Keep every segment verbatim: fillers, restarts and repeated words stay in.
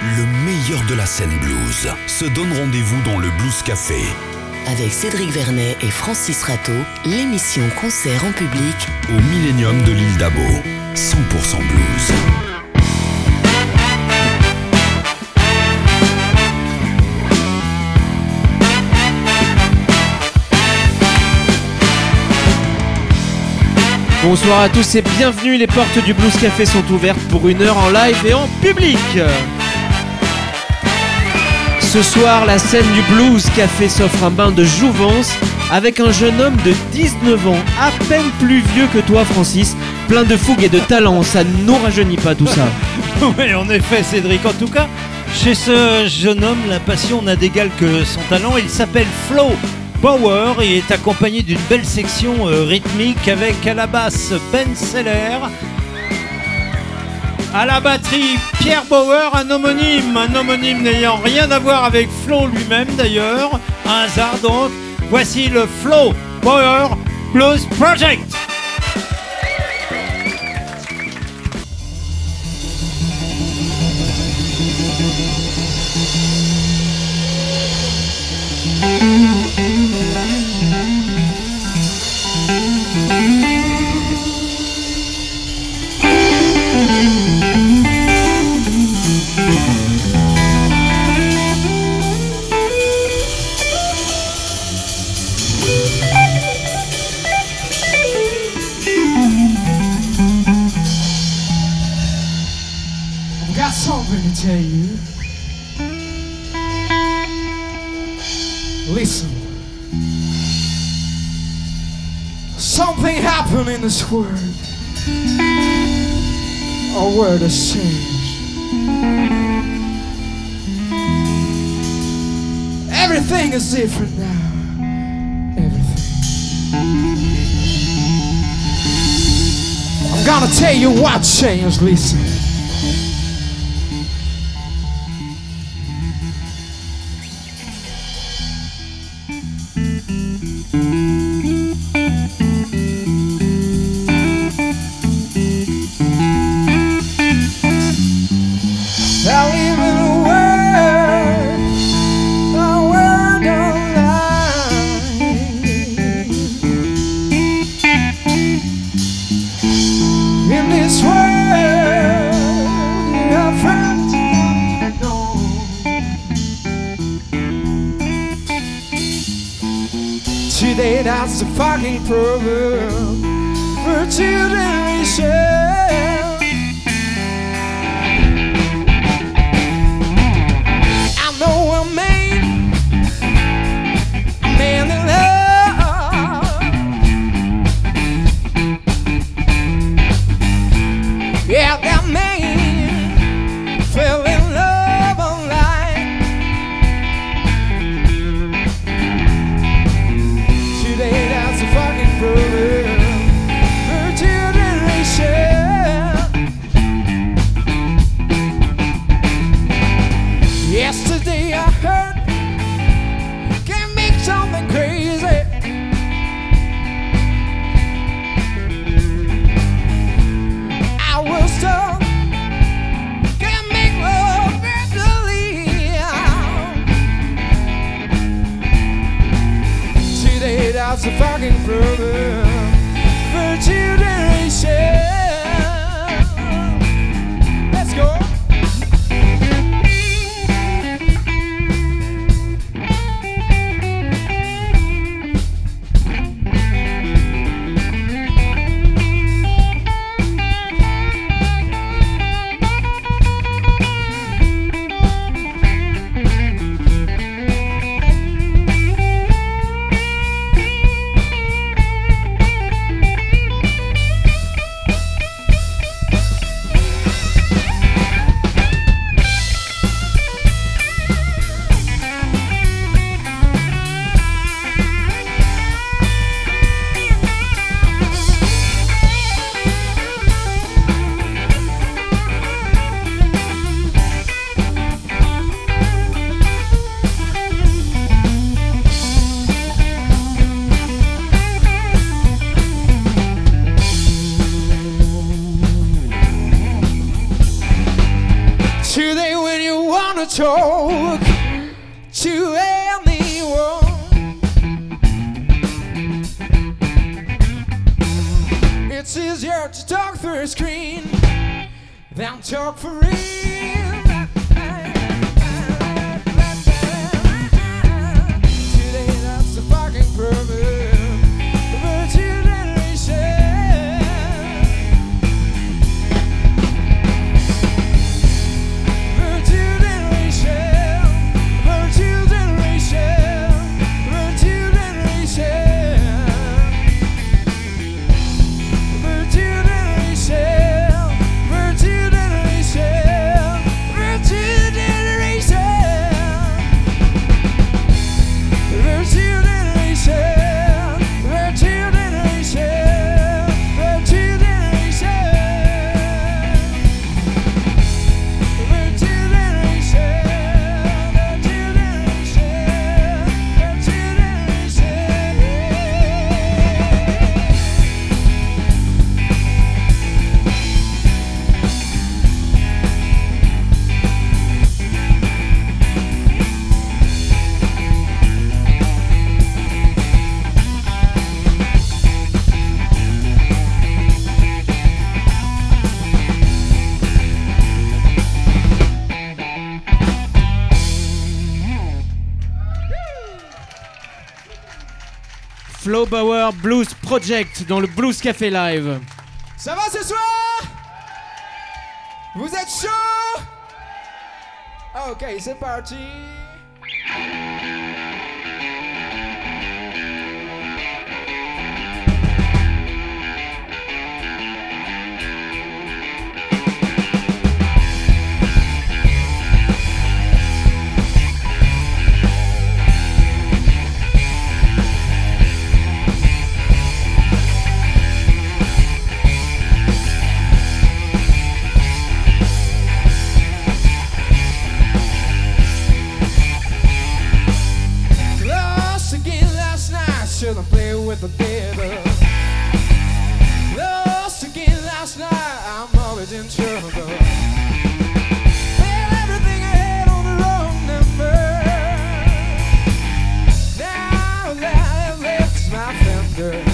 Le meilleur de la scène blues se donne rendez-vous dans le Blues Café. Avec Cédric Vernet et Francis Rateau, l'émission concert en public au Millennium de l'île d'Abo. cent pour cent blues. Bonsoir à tous et bienvenue, les portes du Blues Café sont ouvertes pour une heure en live et en public. Ce soir, la scène du Blues Café s'offre un bain de jouvence avec un jeune homme de dix-neuf ans, à peine plus vieux que toi Francis, plein de fougue et de talent, ça ne nous rajeunit pas tout ça. Oui, en effet Cédric, en tout cas, chez ce jeune homme, la passion n'a d'égal que son talent, il s'appelle Flo Bauer et est accompagné d'une belle section euh, rythmique avec à la basse Ben Seller, à la batterie Pierre Bauer, un homonyme, un homonyme n'ayant rien à voir avec Flo lui-même d'ailleurs, un hasard donc. Voici le Flo Bauer Blues Project. Something to tell you. Listen. Something happened in this world. Our world has changed. Everything is different now. Everything. I'm gonna tell you what changed, listen. Today that's the fucking problem for generation. I know a man, a man in love. Yeah, that man fell in love online. Today that's a fucking problem for generation. Yesterday I heard can make something crazy. I was told can make love virtually. Today that's a fucking problem for generation. Let's go. Today when you walk gonna talk to anyone. It's easier to talk through a screen than talk for real. Today that's the fucking problem. The virtual generation. Virtual generation. Virtual generation. Virtual generation. Virtual generation. Virtual generation. Virtual generation. Virtual generation. Virtual generation. Virtual generation. Virtual generation. Virtual Flo Bauer Blues Project dans le Blues Café Live. Ça va ce soir? Vous êtes chaud? Ok, c'est parti. Lost again last night, should've played with the devil. Lost again last night, I'm always in trouble. Had everything I had on the wrong number. Now that I've left my fender.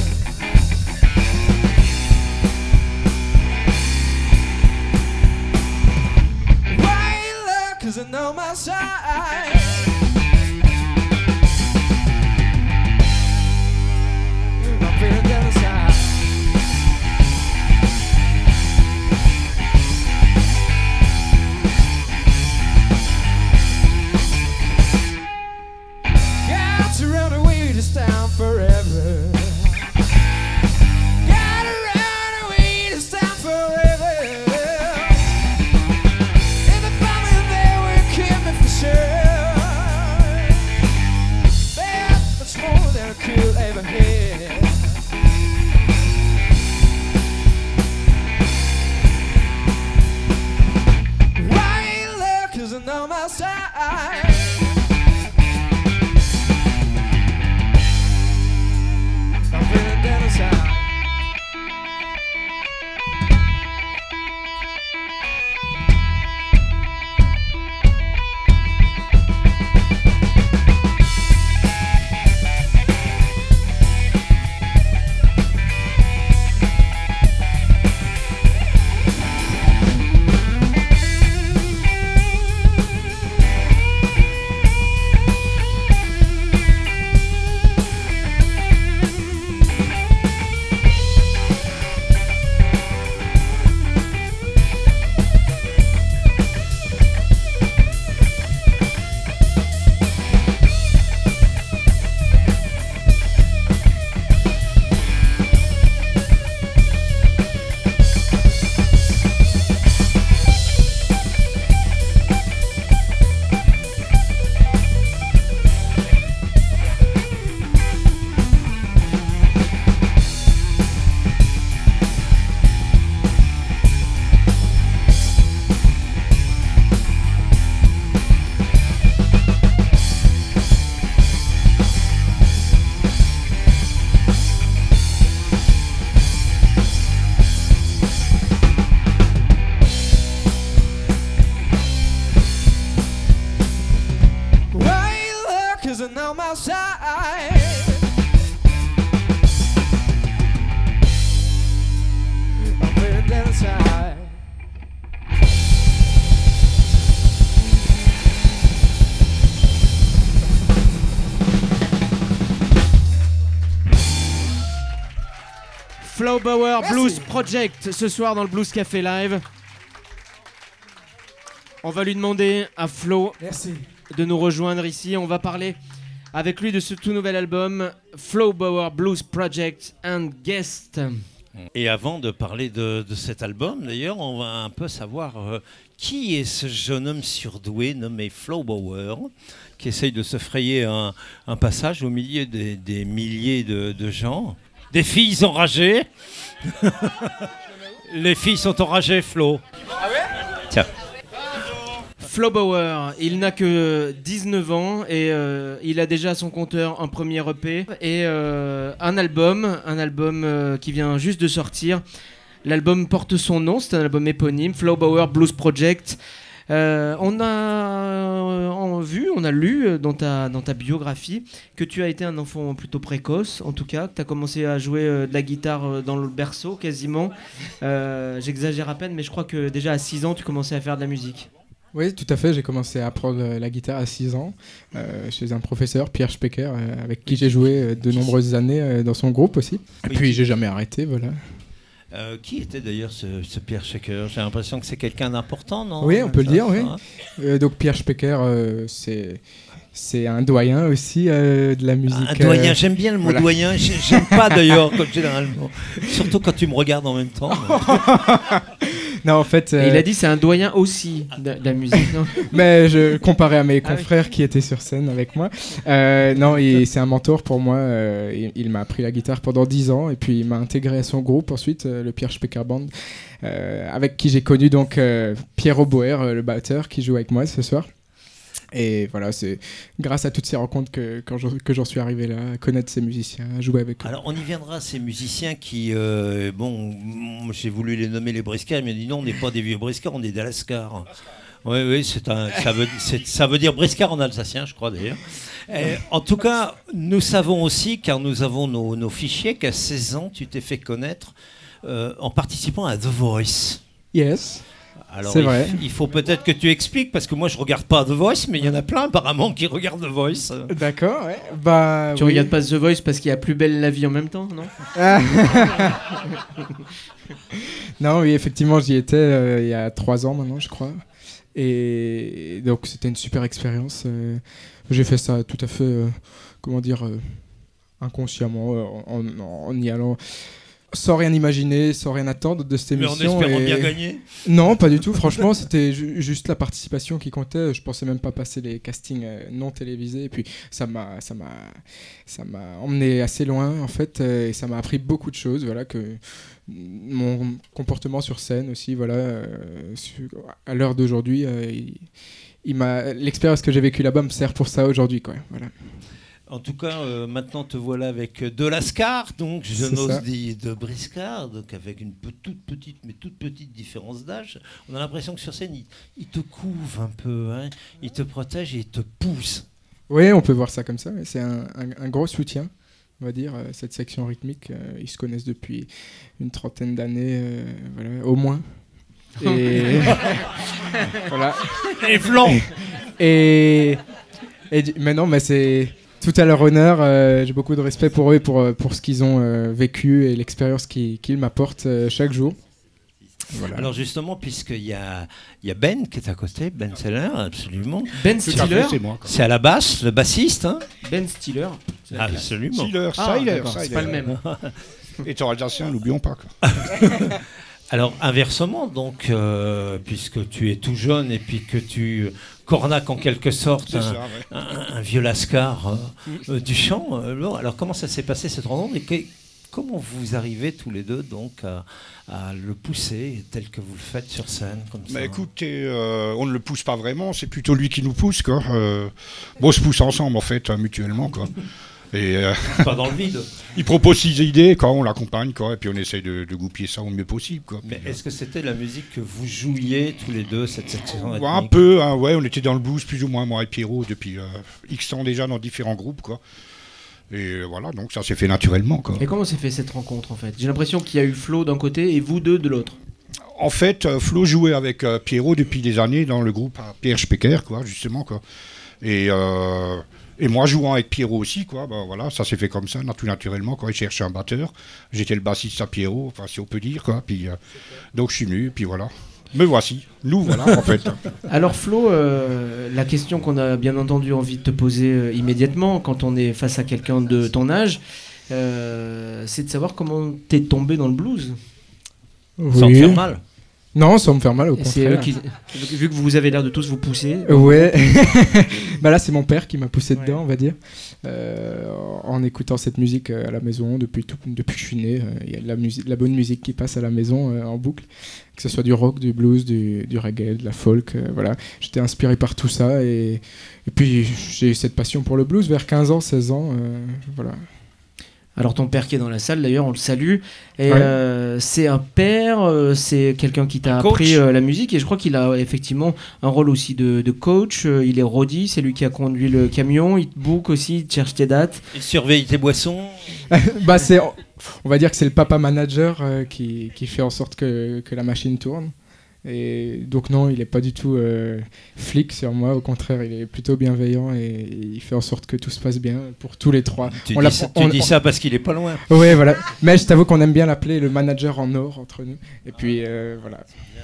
Why luck, 'cause I know my side. I'm feeling down the side. Got to run away this time forever. Gotta run away this time forever. If they find me there, will kill me for sure. That's much more than I could ever hear. Why luck, 'cause I know my side. I'm feeling down inside. on my side. I'm feeling dead inside. Flo Bauer Merci. Blues Project ce soir dans le Blues Café Live. On va lui demander à Flo Merci. de nous rejoindre ici. On va parler avec lui de ce tout nouvel album Flo Bauer Blues Project and Guest. Et avant de parler de, de cet album, d'ailleurs, on va un peu savoir euh, qui est ce jeune homme surdoué nommé Flo Bauer, qui essaye de se frayer un, un passage au milieu des, des milliers de, de gens. Des filles enragées. Les filles sont enragées, Flo. Ah ouais? Tiens. Flo Bauer, il n'a que dix-neuf ans et euh, il a déjà à son compteur un premier E P et euh, un album, un album euh, qui vient juste de sortir. L'album porte son nom, c'est un album éponyme, Flo Bauer Blues Project. Euh, on a euh, on vu, on a lu dans ta, dans ta biographie que tu as été un enfant plutôt précoce, en tout cas, que tu as commencé à jouer euh, de la guitare euh, dans le berceau quasiment. Euh, j'exagère à peine, mais je crois que déjà à six ans, tu commençais à faire de la musique. Oui, tout à fait. J'ai commencé à apprendre la guitare à six ans euh, chez un professeur, Pierre Specker, euh, avec qui j'ai joué euh, de nombreuses années euh, dans son groupe aussi. Et Oui. puis j'ai jamais arrêté, voilà. Euh, qui était d'ailleurs ce, ce Pierre Shaker? J'ai l'impression que c'est quelqu'un d'important, non? Oui, on peut le Ça, dire, ça, oui. hein. Euh, donc Pierre Specker, euh, c'est c'est un doyen aussi euh, de la musique. Un doyen, euh, j'aime bien le mot voilà. doyen, j'ai- j'aime pas d'ailleurs, comme généralement. Surtout quand tu me regardes en même temps. Non, en fait. Et euh, il a dit c'est un doyen aussi de, de la musique. Non Mais je comparais à mes Ah oui. confrères qui étaient sur scène avec moi. Euh, non, il- c'est un mentor pour moi. euh, il il m'a appris la guitare pendant dix ans et puis il m'a intégré à son groupe ensuite, euh, le Pierre Specker Band, euh, avec qui j'ai connu donc euh, Pierre Auboer, euh, le batteur, qui joue avec moi ce soir. Et voilà, c'est grâce à toutes ces rencontres que, quand j'en- que j'en suis arrivé là, à connaître ces musiciens, à jouer avec eux. Alors on y viendra, ces musiciens qui, euh, bon, moi, j'ai voulu les nommer les briscards, ils m'ont dit non, on n'est pas des vieux briscards, on est des lascars. Oui, oui, c'est un, ça, veut, c'est- ça veut dire briscard en alsacien, je crois d'ailleurs. Et, en tout cas, nous savons aussi, car nous avons nos, nos fichiers, qu'à seize ans, tu t'es fait connaître euh, en participant à The Voice. Yes. Alors, C'est il, vrai. il faut peut-être que tu expliques, parce que moi je regarde pas The Voice, mais il y en a plein apparemment qui regardent The Voice. D'accord, ouais. Bah, Tu oui. regardes pas The Voice parce qu'il y a Plus belle la vie en même temps, non? Non, oui, effectivement, j'y étais euh, il y a trois ans maintenant, je crois. Et donc, c'était une super expérience. euh, J'ai fait ça tout à fait, euh, comment dire, euh, inconsciemment, euh, en, en- en y allant sans rien imaginer, sans rien attendre de cette Mais en émission. espérant et- bien gagner. Non, pas du tout. Franchement, c'était ju- juste la participation qui comptait. Je pensais même pas passer les castings euh, non télévisés. Et puis, ça m'a, ça m'a, ça m'a emmené assez loin, en fait. euh, et ça m'a appris beaucoup de choses. Voilà, que mon comportement sur scène aussi, voilà, euh, sur- à l'heure d'aujourd'hui, euh, il, il m'a, l'expérience que j'ai vécue là-bas me sert pour ça aujourd'hui, quoi. Voilà. En tout cas, euh, maintenant te voilà avec euh, de Lascar, donc je C'est n'ose ça. dire de Briscard, donc avec une pe- toute petite, mais toute petite différence d'âge. On a l'impression que sur scène, il, il te couve un peu, hein, il te protège et il te pousse. Oui, on peut voir ça comme ça. Mais c'est un, un- un gros soutien, on va dire, euh, cette section rythmique. euh, ils se connaissent depuis une trentaine d'années, euh, voilà, au moins. Et voilà. Et blanc. Et, et du- mais non, mais c'est tout à leur honneur. euh, j'ai beaucoup de respect pour eux et pour, euh, pour ce qu'ils ont euh, vécu et l'expérience qu'ils, qu'ils m'apportent euh, chaque jour. Voilà. Alors justement, puisqu'il y a, il y a Ben qui est à côté, Ben Seller, absolument. Ben Tout à fait, Stiller. c'est moi. quoi. C'est à la basse, le bassiste. Hein. Ben Stiller. Absolument. Sealer, Ah, Seiler, d'accord, c'est Seiler. pas le même. Et tu alsacien, n'oublions pas. Quoi. Alors inversement, donc, euh, puisque tu es tout jeune et puis que tu cornaques en quelque sorte C'est un, ça, ouais. un, un vieux lascar euh, euh, du chant, euh, bon, alors comment ça s'est passé cette rencontre et que- comment vous arrivez tous les deux donc à, à le pousser tel que vous le faites sur scène comme ça? Mais écoutez, euh, on ne le pousse pas vraiment, c'est plutôt lui qui nous pousse. Quoi. Euh, bon, on se pousse ensemble en fait, hein, mutuellement. Quoi. Et euh, Pas dans le vide. il propose six idées, quoi, on l'accompagne, quoi, et puis on essaye de, de goupiller ça au mieux possible, quoi. Mais Puis, est-ce que c'était la musique que vous jouiez tous les deux, cette section euh, ouais, un rythmique? peu, hein, ouais, on était dans le blues plus ou moins, moi et Pierrot, depuis euh, X ans déjà dans différents groupes, quoi. Et euh, voilà, donc ça s'est fait naturellement, quoi. Et comment s'est fait cette rencontre en fait? J'ai l'impression qu'il y a eu Flo d'un côté et vous deux de l'autre. En fait, euh, Flo jouait avec euh, Pierrot depuis des années dans le groupe euh, Pierre Specker, quoi, justement, quoi. Et, euh, et moi jouant avec Pierrot aussi, quoi, bah, voilà, ça s'est fait comme ça, tout naturellement, quoi. Il cherchait un batteur, j'étais le bassiste à Pierrot, enfin, si on peut dire, quoi. Puis, euh, donc je suis venu, puis voilà. Me voici, nous voilà, en fait. Alors Flo, euh, la question qu'on a bien entendu envie de te poser euh, immédiatement quand on est face à quelqu'un de ton âge, euh, c'est de savoir comment t'es tombé dans le blues. Sans te faire mal. Non, sans me faire mal, au Et c'est eux contraire. qui, vu que vous avez l'air de tous vous pousser. Ouais, bah là c'est mon père qui m'a poussé Ouais. dedans, on va dire, euh, en écoutant cette musique euh, à la maison depuis, tout, depuis que je suis né. euh, Il y a de la, musique, de la bonne musique qui passe à la maison euh, en boucle, que ce soit du rock, du blues, du, du reggae, de la folk. euh, voilà, j'étais inspiré par tout ça et, et puis j'ai eu cette passion pour le blues vers quinze ans, seize ans. euh, voilà. Alors ton père qui est dans la salle d'ailleurs, on le salue. Et Ouais. euh, c'est un père, euh, c'est quelqu'un qui t'a Un coach. appris euh, la musique et je crois qu'il a effectivement un rôle aussi de, de coach. Euh, il est roadie, c'est lui qui a conduit le camion, il te book aussi, il te cherche tes dates. Il surveille tes boissons. Bah c'est, on va dire que c'est le papa manager euh, qui, qui fait en sorte que, que la machine tourne. Et donc non, il est pas du tout euh, flic sur moi, au contraire, il est plutôt bienveillant et il fait en sorte que tout se passe bien pour tous les trois. Tu, On dis, l'a- ça, on- tu dis on- ça parce qu'il est pas loin. Ouais, voilà. Mais je t'avoue qu'on aime bien l'appeler le manager en or entre nous. Et puis euh, voilà.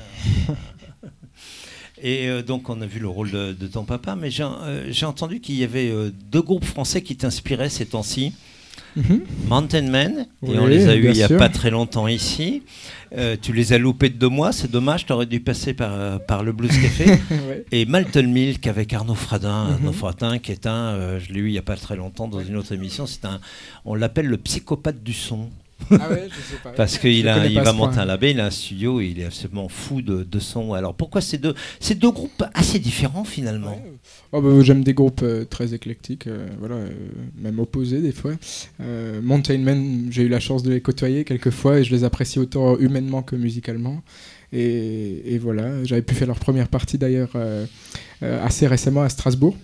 Et euh, donc on a vu le rôle de, de ton papa, mais j'ai euh, j'ai entendu qu'il y avait euh, deux groupes français qui t'inspiraient ces temps-ci. Mhm. Mountain Men, et Oui, on les a eus bien il n'y a sûr. pas très longtemps ici. Euh, tu les as loupés de deux mois, c'est dommage, tu aurais dû passer par, euh, par le Blues Café. Ouais. Et Malton Milk avec Arnaud Fradin, Mhm. Arnaud Fradin qui est un, euh, je l'ai eu il n'y a pas très longtemps dans une autre émission, c'est un, on l'appelle le psychopathe du son. Ah ouais, je sais pas. Parce Je qu'il a, connais il pas va ce point. monter un label, il a un studio et il est absolument fou de, de son. Alors pourquoi ces deux, ces deux groupes assez différents finalement? Ouais. Oh, bah, j'aime des groupes euh, très éclectiques, euh, voilà, euh, même opposés des fois. Euh, Mountain Men, j'ai eu la chance de les côtoyer quelques fois et je les apprécie autant humainement que musicalement. Et, et voilà, j'avais pu faire leur première partie d'ailleurs euh, euh, assez récemment à Strasbourg.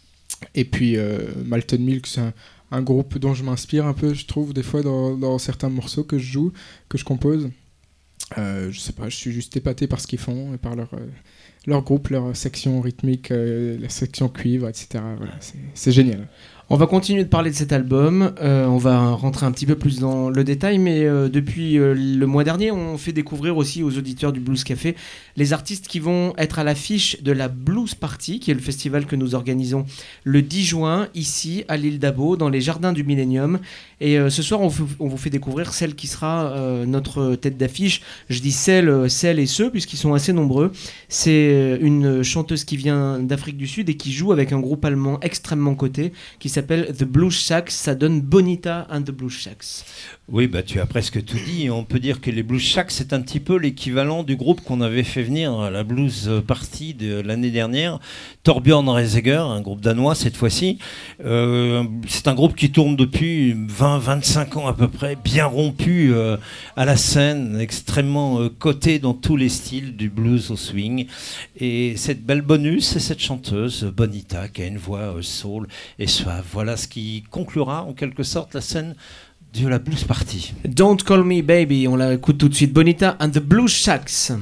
Et puis euh, Malton Milk, c'est un, un groupe dont je m'inspire un peu, je trouve, des fois dans, dans certains morceaux que je joue, que je compose. Euh, je sais pas, je suis juste épaté par ce qu'ils font et par leur, euh, leur groupe, leur section rythmique, euh, la section cuivre, et cetera. Voilà, c'est, c'est génial. On va continuer de parler de cet album, euh, on va rentrer un petit peu plus dans le détail, mais euh, depuis euh, le mois dernier, on fait découvrir aussi aux auditeurs du Blues Café les artistes qui vont être à l'affiche de la Blues Party, qui est le festival que nous organisons le dix juin, ici à l'île d'Abo, dans les jardins du Millennium. Et euh, ce soir, on, f- on vous fait découvrir celle qui sera euh, notre tête d'affiche. Je dis celle, euh, celle et ceux, puisqu'ils sont assez nombreux. C'est une chanteuse qui vient d'Afrique du Sud et qui joue avec un groupe allemand extrêmement coté, qui s'appelle The Blues Shacks. Ça donne Bonita and the Blues Shacks. Oui, bah, tu as presque tout dit. On peut dire que les Blues Shacks, c'est un petit peu l'équivalent du groupe qu'on avait fait venir à la Blues Party de l'année dernière, Torbjörn Reiseger, un groupe danois cette fois-ci. Euh, c'est un groupe qui tourne depuis vingt à vingt-cinq ans à peu près, bien rompu euh, à la scène, extrêmement euh, coté dans tous les styles, du blues au swing. Et cette belle bonus, c'est cette chanteuse, Bonita, qui a une voix euh, soul et suave. Voilà ce qui conclura en quelque sorte la scène de la Blues Party. Don't Call Me Baby, on la écoute tout de suite. Bonita and the Blues Shacks.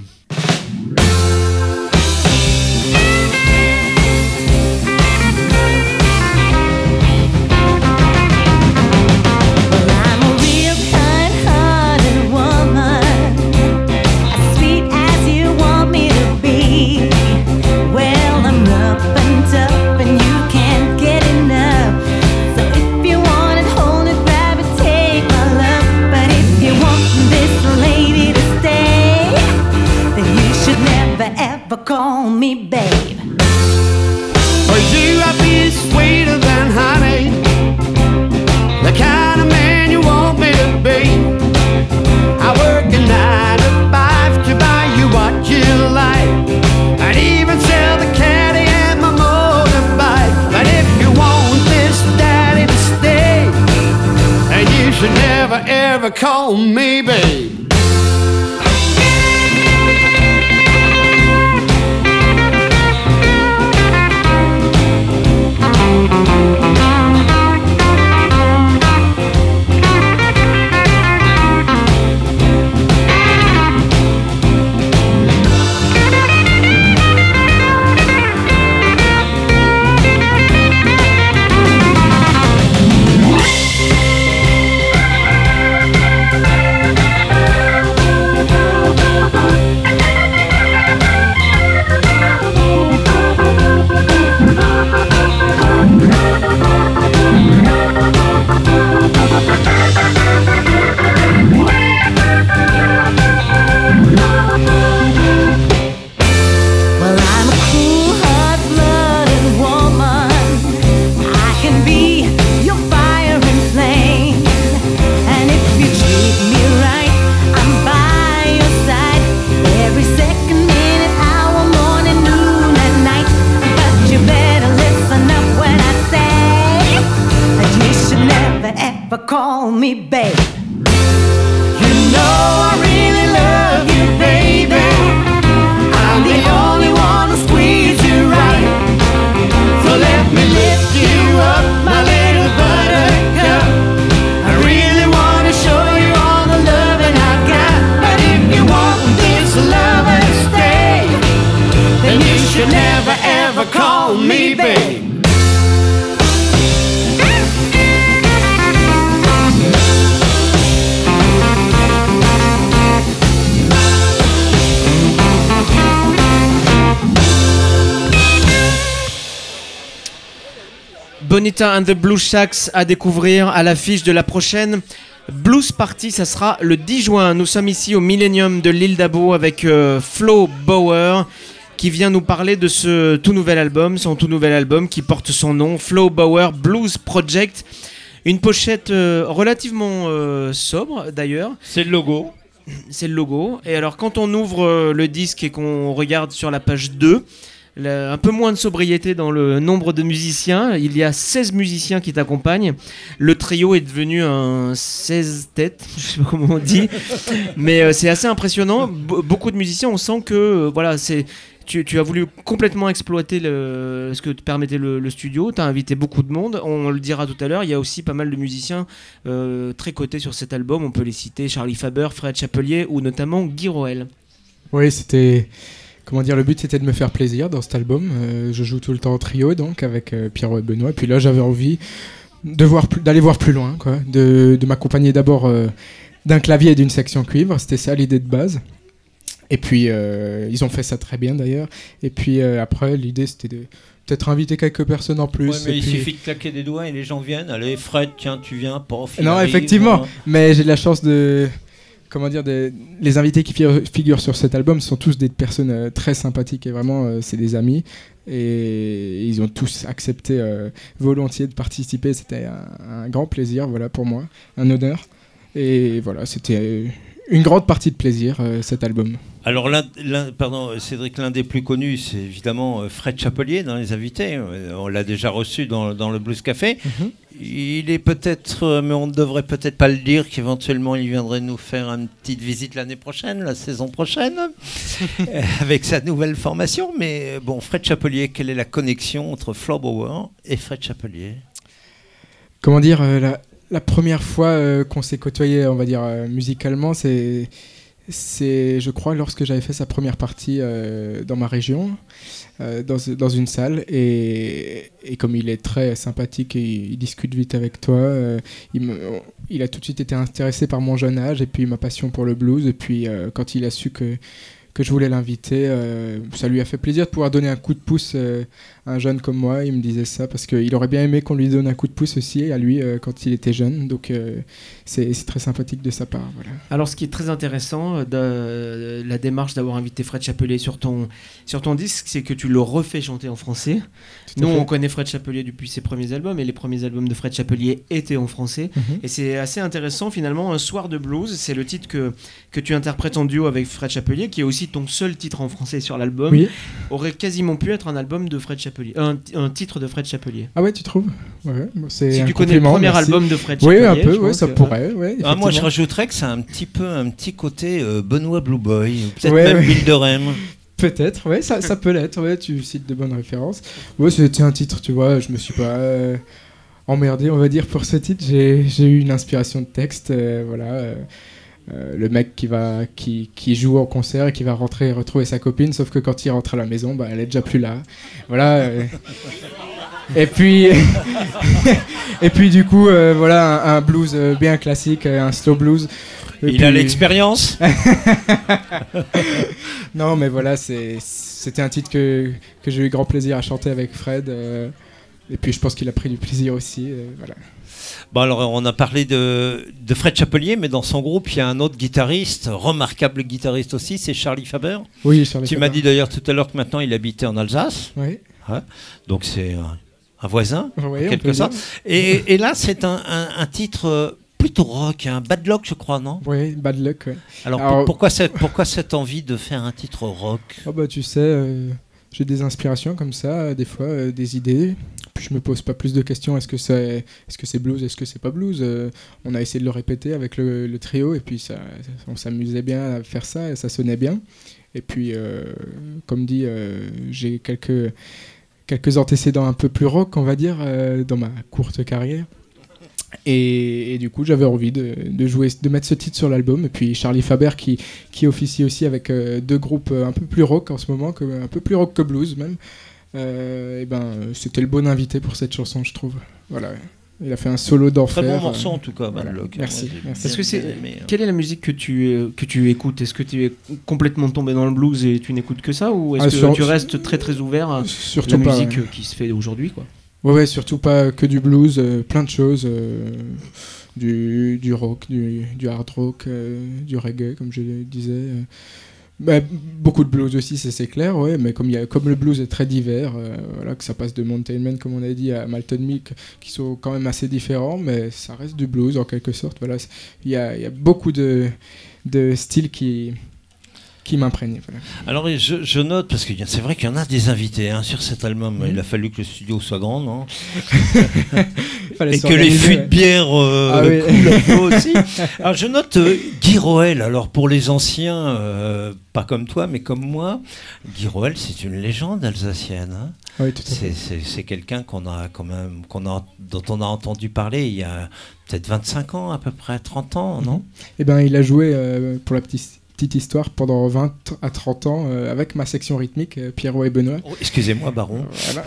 I'm a real kind-hearted woman, as sweet as you want me to be. Well, I'm rough and tough and you can't get enough. So if you want it, hold it, grab it, take my love. But if you want this lady to stay, then you should never ever call me babe. For you I'd be sweeter than honey, the kind of man you want me to be. I work a nine to five to buy you what you like, I'd even sell the caddy and my motorbike. But if you want this daddy to stay, ever call me babe. Call me babe. You know I really love you, baby. I'm the only one who squeezes you right. So let me lift you up, my little buttercup. I really want to show you all the loving I've got. But if you want this love to stay, then you should never ever call me babe. Bonita and the Blues Shacks à découvrir à l'affiche de la prochaine Blues Party. Ça sera le dix juin. Nous sommes ici au Millennium de l'île d'Abo avec euh, Flo Bauer qui vient nous parler de ce tout nouvel album, son tout nouvel album qui porte son nom, Flo Bauer Blues Project. Une pochette euh, relativement euh, sobre d'ailleurs. C'est le logo. C'est le logo. Et alors quand on ouvre euh, le disque et qu'on regarde sur la page deux, Le, un peu moins de sobriété dans le nombre de musiciens. Il y a seize musiciens qui t'accompagnent. Le trio est devenu un seize têtes, je sais pas comment on dit, mais euh, c'est assez impressionnant. Be- beaucoup de musiciens, on sent que euh, voilà, c'est tu, tu as voulu complètement exploiter le, ce que te permettait le, le studio. Tu as invité beaucoup de monde. On le dira tout à l'heure. Il y a aussi pas mal de musiciens euh, très cotés sur cet album. On peut les citer: Charlie Faber, Fred Chapelier ou notamment Guy Roel. Oui, c'était... Comment dire, le but c'était de me faire plaisir dans cet album. Euh, je joue tout le temps en trio donc avec euh, Pierrot et Benoît. Et puis là j'avais envie de voir plus, d'aller voir plus loin, quoi, de, de m'accompagner d'abord euh, d'un clavier et d'une section cuivre. C'était ça l'idée de base. Et puis euh, ils ont fait ça très bien d'ailleurs. Et puis euh, après l'idée c'était de peut-être inviter quelques personnes en plus. Ouais, mais et il puis... suffit de claquer des doigts et les gens viennent. Allez Fred, tiens tu viens, pof. il Non arrive, effectivement, voilà. mais j'ai de la chance de... Comment dire, des, les invités qui fi- figurent sur cet album sont tous des personnes euh, très sympathiques et vraiment euh, c'est des amis et ils ont tous accepté euh, volontiers de participer. C'était un, un grand plaisir, voilà, pour moi, un honneur et voilà, c'était une grande partie de plaisir euh, cet album. Alors, l'un, l'un, pardon, Cédric, l'un des plus connus, c'est évidemment euh, Fred Chapelier dans les invités. Euh, on l'a déjà reçu dans, dans le Blues Café. Mm-hmm. Il est peut-être, euh, mais on ne devrait peut-être pas le dire, qu'éventuellement il viendrait nous faire une petite visite l'année prochaine, la saison prochaine, euh, avec sa nouvelle formation. Mais euh, bon, Fred Chapelier, quelle est la connexion entre Flo Bauer et Fred Chapelier ? Comment dire, euh, la, la première fois euh, qu'on s'est côtoyé, on va dire, euh, musicalement, c'est... C'est, je crois, lorsque j'avais fait sa première partie euh, dans ma région, euh, dans, dans une salle. Et, et comme il est très sympathique et il, il discute vite avec toi, euh, il, me, il a tout de suite été intéressé par mon jeune âge et puis ma passion pour le blues. Et puis euh, quand il a su que, que je voulais l'inviter, euh, ça lui a fait plaisir de pouvoir donner un coup de pouce euh, à un jeune comme moi. Il me disait ça parce qu'il aurait bien aimé qu'on lui donne un coup de pouce aussi à lui euh, quand il était jeune. Donc euh, c'est, c'est très sympathique de sa part. Voilà. Alors ce qui est très intéressant de, de la démarche d'avoir invité Fred Chapelier sur ton, sur ton disque, c'est que tu le refais chanter en français. Nous on connaît Fred Chapelier depuis ses premiers albums et les premiers albums de Fred Chapelier étaient en français. Mm-hmm. Et c'est assez intéressant finalement. Un soir de blues, c'est le titre que, que tu interprètes en duo avec Fred Chapelier, qui est aussi aussi ton seul titre en français sur l'album, Oui. aurait quasiment pu être un album de Fred Chapelier, un, un titre de Fred Chapelier. Ah ouais, tu trouves? Ouais, bon, c'est Si un tu connais le compliment, premier merci. album de Fred Oui, Chapelier, un peu, je ouais, pense ça que- pourrait. Ouais, Ah, moi, je effectivement. rajouterais que c'est un petit peu un petit côté euh, Benoît Blue Boy, ou peut-être Ouais, même ouais. Bilderem. Peut-être, ouais, ça, ça peut l'être, ouais, tu cites de bonnes références. Ouais, c'était un titre, tu vois, je me suis pas euh, emmerdé, on va dire, pour ce titre. J'ai, j'ai eu une inspiration de texte, euh, voilà. euh, euh, le mec qui, va, qui, qui joue en concert et qui va rentrer et retrouver sa copine, sauf que quand il rentre à la maison, bah, elle est déjà plus là. Voilà. euh. Et puis, et puis du coup, euh, voilà, un, un blues euh, bien classique, euh, un slow blues. Et Il a puis- l'expérience. Non, mais voilà, c'est, c'était un titre que, que j'ai eu grand plaisir à chanter avec Fred. euh, et puis je pense qu'il a pris du plaisir aussi. euh, voilà. Bon, alors, on a parlé de, de Fred Chapelier, mais dans son groupe, il y a un autre guitariste, remarquable guitariste aussi, c'est Charlie Faber. Oui, Charlie Tu Faber. m'as dit d'ailleurs tout à l'heure que maintenant il habitait en Alsace. Oui, Ouais. Donc c'est un, un voisin, oui, en on quelque peut sorte. dire. Et, et là, c'est un, un- un titre euh, plutôt rock, un Bad Luck, je crois, non? Oui, Bad Luck. Ouais. Alors, Alors- pour- pourquoi, cette, pourquoi cette envie de faire un titre rock? Oh bah tu sais, euh, j'ai des inspirations comme ça, euh, des fois, euh, des idées. Puis je me pose pas plus de questions. Est-ce que c'est, est-ce que c'est blues, est-ce que c'est pas blues? Euh, On a essayé de le répéter avec le, le trio et puis ça, on s'amusait bien à faire ça et ça sonnait bien. Et puis, euh, comme dit, euh, j'ai quelques quelques antécédents un peu plus rock, on va dire, euh, dans ma courte carrière. Et, et du coup, j'avais envie de, de jouer, de mettre ce titre sur l'album. Et puis Charlie Faber qui, qui officie aussi avec euh, deux groupes euh, un peu plus rock en ce moment, que, un peu plus rock que blues même. Euh, et ben, euh, c'était le bon invité pour cette chanson, je trouve. Voilà. Il a fait un solo d'enfer. Très bon morceau euh, en tout cas, Bad voilà. Luck. Merci, Moi, j'ai merci. bien Est-ce que c'est- aimé, hein. Quelle est la musique que tu, euh, que tu écoutes? Est-ce que tu es complètement tombé dans le blues et tu n'écoutes que ça? Ou est-ce Ah, que sur- tu restes très très ouvert à Surtout la pas. musique ouais. euh, qui se fait aujourd'hui, quoi? Ouais, ouais, surtout pas que du blues, euh, plein de choses. euh, du, du rock, du, du hard rock, euh, du reggae, comme je le disais. euh. Bah, beaucoup de blues aussi, c'est, c'est clair, ouais, mais comme, il y a, comme le blues est très divers, euh, voilà, que ça passe de Mountain Man, comme on a dit, à Malton Meek, qui sont quand même assez différents, mais ça reste du blues en quelque sorte. Voilà. C'est- Il y a, il y a beaucoup de, de styles qui, qui m'imprègnent. Voilà. Alors je, je note, parce que y a- c'est vrai qu'il y en a des invités hein, sur cet album. Mhm. Il a fallu que le studio soit grand, non? Fallait Et que les s'organiser, fûts de ouais. bière euh, Ah oui. coulent un peu aussi. Alors je note euh, Guy Roel. Alors pour les anciens, euh, pas comme toi, mais comme moi, Guy Roel, c'est une légende alsacienne. hein. Oui, tout à fait. C'est, c'est, c'est quelqu'un qu'on a quand même, qu'on a, dont on a entendu parler il y a peut-être vingt-cinq ans, à peu près trente ans, non? Eh ben, il a joué, euh, pour la petite, petite histoire, pendant vingt à trente ans euh, avec ma section rythmique, euh, Pierrot et Benoît. Oh, excusez-moi, Baron. Voilà.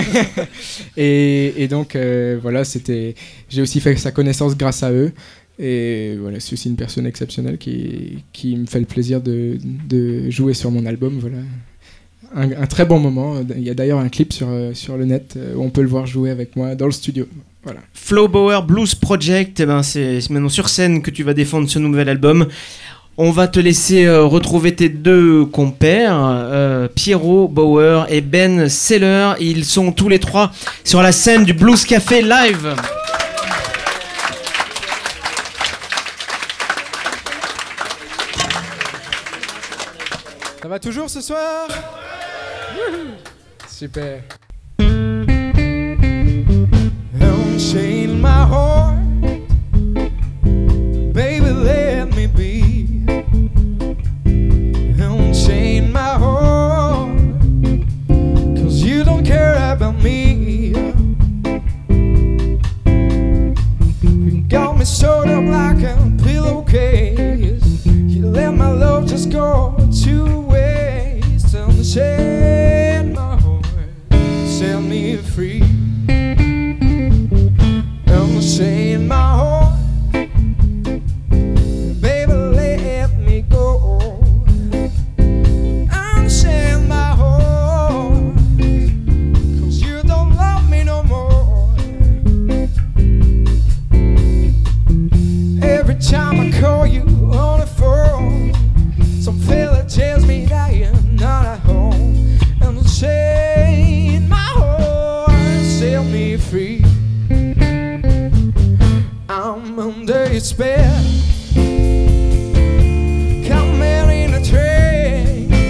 et, et donc, euh, voilà, c'était... j'ai aussi fait sa connaissance grâce à eux. Et voilà, c'est aussi une personne exceptionnelle qui, qui me fait le plaisir de, de jouer sur mon album. Voilà. Un, un très bon moment. Il y a d'ailleurs un clip sur, euh, sur le net euh, où on peut le voir jouer avec moi dans le studio. Voilà. Flo Bauer Blues Project, eh ben c'est c'est maintenant sur scène que tu vas défendre ce nouvel album. On va te laisser euh, retrouver tes deux compères, euh, Pierrot Bauer et Ben Seller. Ils sont tous les trois sur la scène du Blues Café Live. Ça va toujours ce soir? Wouhou. Super. Unchain my heart, baby, let me be. Unchain my heart, cause you don't care about me. You got me sewed up like a pillowcase. You let my love just go to waste. Unchain my heart, set me free. Unchain my heart, baby, let me go. Unchain my heart, cause you don't love me no more. Every time I call you on the phone, some fella tells me that you're not at home. Unchain my heart, set me free. I'm under your spell, coming in a train.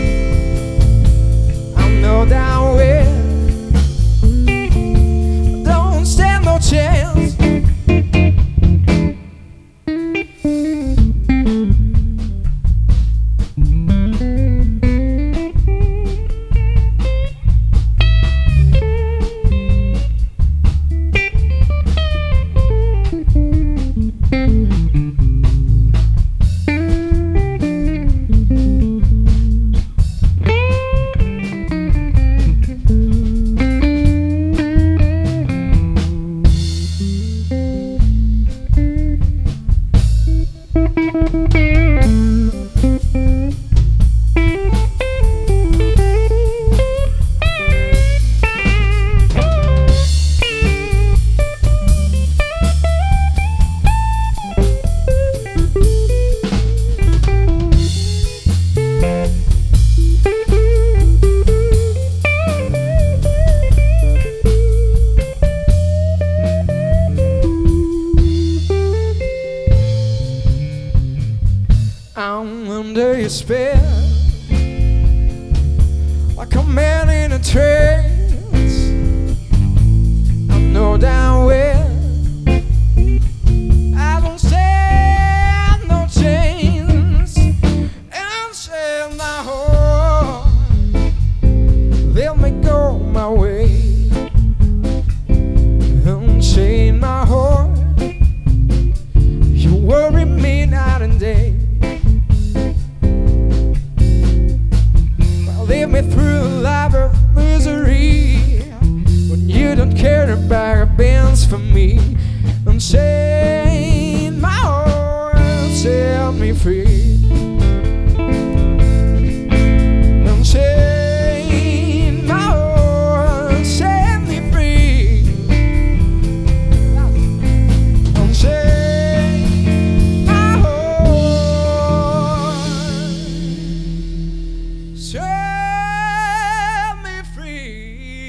despair, like a man in a trance. I know down well I don't stand no chance. And say my heart, let me go my way. Unchain my heart, you worry me night and day. Well, lead me through a life of misery when you don't care about a bands for me. Unchain my heart, set me free. Unchain my heart, set me free. Unchain my heart, set me free.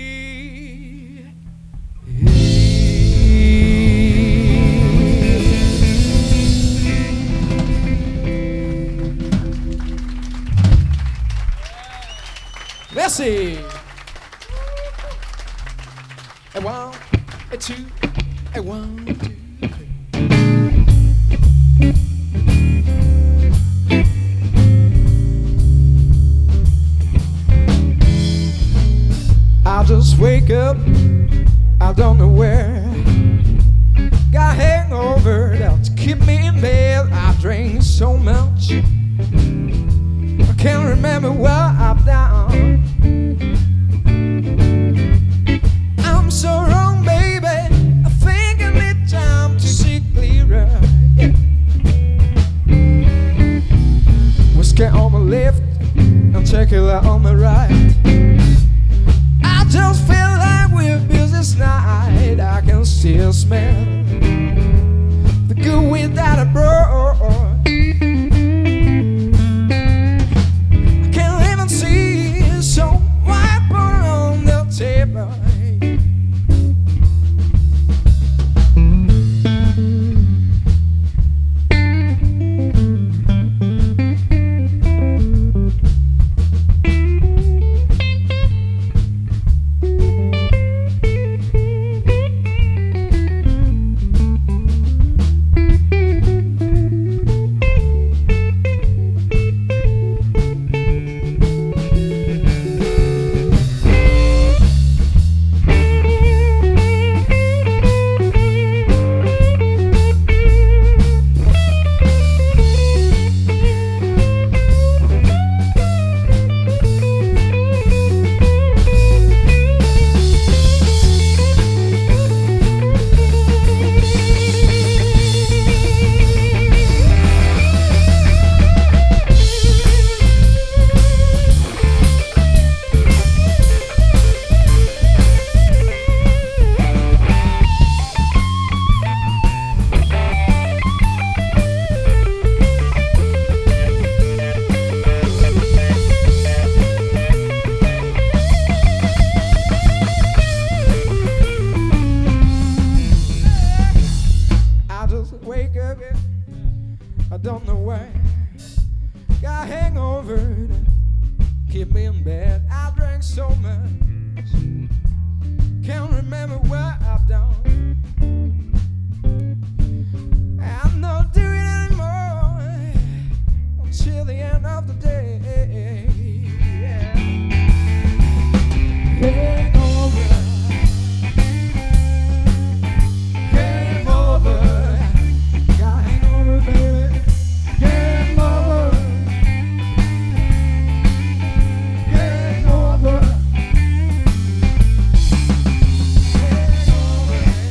Merci. A one, a two, a one, two, three. I just wake up, I don't know where. Got a hangover that'll keep me in bed. I drink so much I can't remember what I've done. I'm so wrong, baby. I think I need time to see clearer. Yeah. Whiskey on my left and tequila on my right. I just feel like we're busy this night. I can still smell the good weed that I brought. I can't even see some white burn on the table. I don't know why. Got a hangover that keep me in bed. I drank so much, can't remember what I've done. I'm not doing it anymore until the end of the day. Yeah. Hangover, game over. Got a hangover, baby. Game over. Game over. Game over.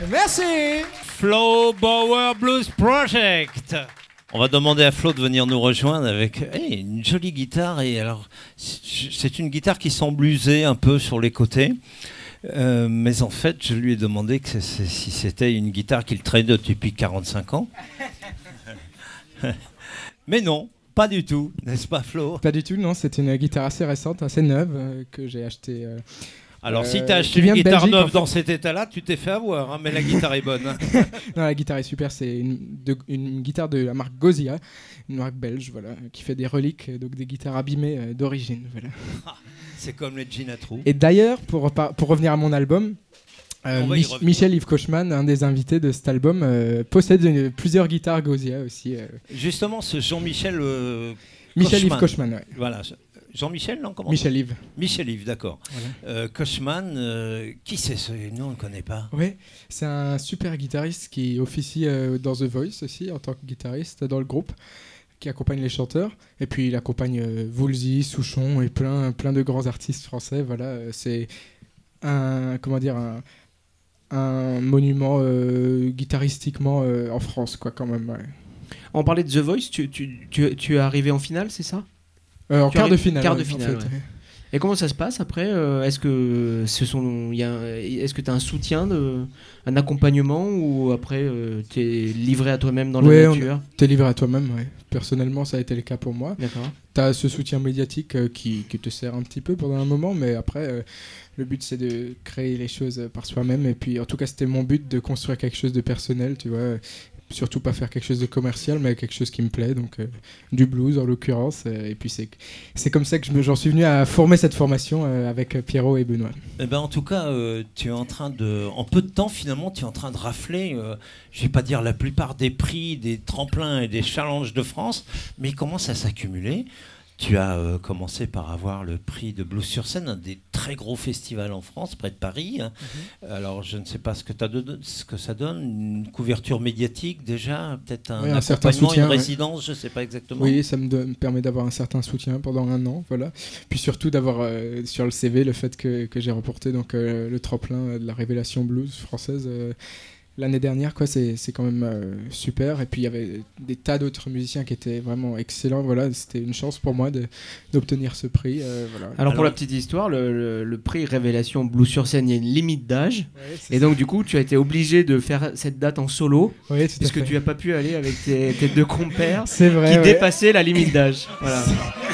Merci. Flo Bauer Blues Project. On va demander à Flo de venir nous rejoindre avec hey, une jolie guitare. Et alors, c'est une guitare qui semble usée un peu sur les côtés. Euh, mais en fait, je lui ai demandé que c'est, c'est, si c'était une guitare qu'il traînait depuis quarante-cinq ans. Mais non, pas du tout, n'est-ce pas Flo? Pas du tout, non, c'est une guitare assez récente, assez neuve, euh, que j'ai achetée. Euh, Alors, euh, si tu as acheté qui une vient de guitare Belgique, neuve en fait. dans cet état-là, tu t'es fait avoir, hein, mais la guitare est bonne. Hein. Non, la guitare est super, c'est une, de- une guitare de la marque Gozia, une marque belge, voilà, qui fait des reliques, euh, donc des guitares abîmées euh, d'origine, voilà. C'est comme les jeans à trous. Et d'ailleurs, pour, repar- pour revenir à mon album, euh, On va y Mich- revenir. Michel-Yves Kochman, un des invités de cet album, euh, possède une- plusieurs guitares Gozia aussi. euh. Justement, ce Jean-Michel euh, Michel-Yves Kochman. Kochman, ouais. Voilà. Jean-Michel, non comment Michel-Yves. Michel-Yves, d'accord. Voilà. Euh, Kochman, euh, qui c'est ce Nous, on ne le connaît pas. Ouais, c'est un super guitariste qui officie euh, dans The Voice aussi, en tant que guitariste dans le groupe, qui accompagne les chanteurs. Et puis il accompagne euh, Woolsey, Souchon et plein, plein de grands artistes français. Voilà, euh, c'est un, comment dire, un, un monument euh, guitaristiquement euh, en France, quoi, quand même. Ouais. On parlait de The Voice, tu, tu, tu, tu es arrivé en finale, c'est ça? Euh, en Tu quart de arrives- finale. quart ouais, de en finale, fait, ouais. ouais. Et comment ça se passe après euh, Est-ce que ce sont, y a, un- est-ce que tu as un soutien, de, un accompagnement, ou après tu es livré à toi-même dans Ouais, la on- nature? T'es livré à toi-même, ouais. Personnellement, ça a été le cas pour moi. D'accord. T'as ce soutien médiatique euh, qui, qui te sert un petit peu pendant un moment, mais après, euh, le but c'est de créer les choses euh, par soi-même. Et puis, en tout cas, c'était mon but de construire quelque chose de personnel, tu vois. Surtout pas faire quelque chose de commercial, mais quelque chose qui me plaît, donc euh, du blues en l'occurrence. euh, et puis, c'est, c'est comme ça que je me, j'en suis venu à former cette formation euh, avec euh, Pierrot et Benoît. Eh ben, en tout cas, euh, tu es en train de, en peu de temps finalement, tu es en train de rafler, euh, je vais pas dire la plupart des prix, des tremplins et des challenges de France, mais ils commencent à s'accumuler. Tu as euh, commencé par avoir le prix de Blues sur scène, un des très gros festivals en France, près de Paris. hein. Mm-hmm. Alors, je ne sais pas ce que, t'as de- ce que ça donne, une couverture médiatique déjà, peut-être un, Oui, un certain accompagnement, soutien, une ouais. résidence, je ne sais pas exactement. Oui, ça me, donne- me permet d'avoir un certain soutien pendant un an, voilà. Puis surtout d'avoir euh, sur le C V le fait que, que j'ai remporté donc, euh, le tremplin de la révélation blues française euh, l'année dernière, quoi. C'est, c'est quand même euh, super. Et puis il y avait des tas d'autres musiciens qui étaient vraiment excellents. Voilà, c'était une chance pour moi de, d'obtenir ce prix. euh, voilà. Alors, pour Alors- la petite histoire, le, le- le prix Révélation Blues sur scène, il y a une limite d'âge. Ouais, c'est Et ça. donc du coup, tu as été obligé de faire cette date en solo, Ouais, tout à puisque fait. tu n'as pas pu aller avec tes, tes deux compères C'est vrai. qui ouais. dépassaient la limite d'âge. Voilà.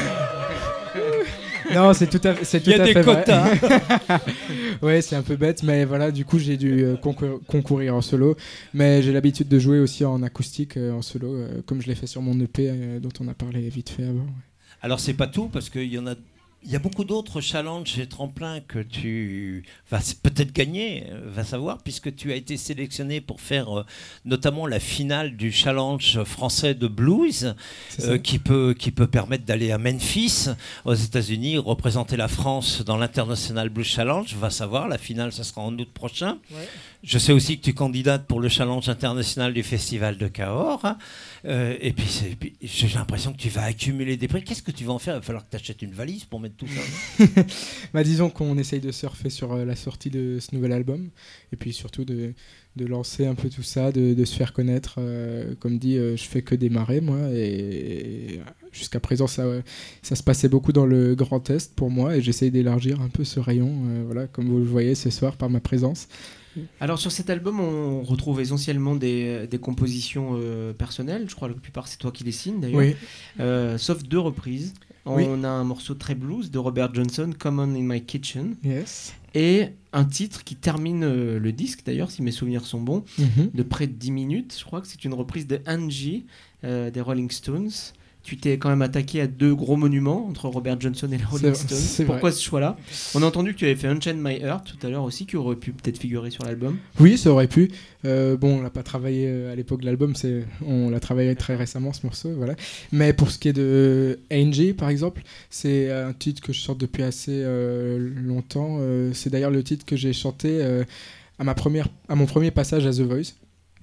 Non, c'est tout à, c'est tout Il y a à des fait vrai. quotas. Ouais, c'est un peu bête, mais voilà, du coup, j'ai dû euh, concou- concourir en solo. Mais j'ai l'habitude de jouer aussi en acoustique, euh, en solo, euh, comme je l'ai fait sur mon E P, euh, dont on a parlé vite fait avant. Alors, c'est pas tout, parce qu'il y en a. Il y a beaucoup d'autres challenges et tremplins que tu vas s- peut-être gagner, euh, va savoir, puisque tu as été sélectionné pour faire euh, notamment la finale du challenge français de blues, C'est ça. euh, qui peut, qui peut permettre d'aller à Memphis, aux États-Unis, représenter la France dans l'International Blues Challenge. Va savoir, la finale, ça sera en août prochain. Ouais. Je sais aussi que tu candidates pour le challenge international du Festival de Cahors. hein. Euh, et puis, c'est- puis, j'ai l'impression que tu vas accumuler des prix. Qu'est-ce que tu vas en faire? Il va falloir que tu achètes une valise pour mettre tout ça. Bah, disons qu'on essaye de surfer sur euh, la sortie de ce nouvel album, et puis surtout de, de lancer un peu tout ça, de, de se faire connaître. euh, comme dit, euh, je fais que démarrer, moi, et, et jusqu'à présent, ça, euh, ça se passait beaucoup dans le Grand Est pour moi, et j'essaye d'élargir un peu ce rayon, euh, voilà, comme vous le voyez ce soir par ma présence. Alors sur cet album, on retrouve essentiellement des, des compositions euh, personnelles. Je crois que la plupart, c'est toi qui les signes d'ailleurs. Oui, Euh, sauf deux reprises. Oui. On a un morceau très blues de Robert Johnson, Come On In My Kitchen, yes. et un titre qui termine euh, le disque d'ailleurs, si mes souvenirs sont bons, Mhm. de près de dix minutes. Je crois que c'est une reprise de Angie euh, des Rolling Stones. Tu t'es quand même attaqué à deux gros monuments entre Robert Johnson et les Rolling C'est- Stones. c'est Pourquoi vrai. ce choix-là? On a entendu que tu avais fait Unchain My Heart tout à l'heure aussi, qui aurait pu peut-être figurer sur l'album. Oui, ça aurait pu. Euh, bon, on l'a pas travaillé euh, à l'époque de l'album, c'est, on l'a travaillé très récemment ce morceau, voilà. Mais pour ce qui est de Angie, par exemple, c'est un titre que je chante depuis assez euh, longtemps. Euh, c'est d'ailleurs le titre que j'ai chanté euh, à ma première, à mon premier passage à The Voice.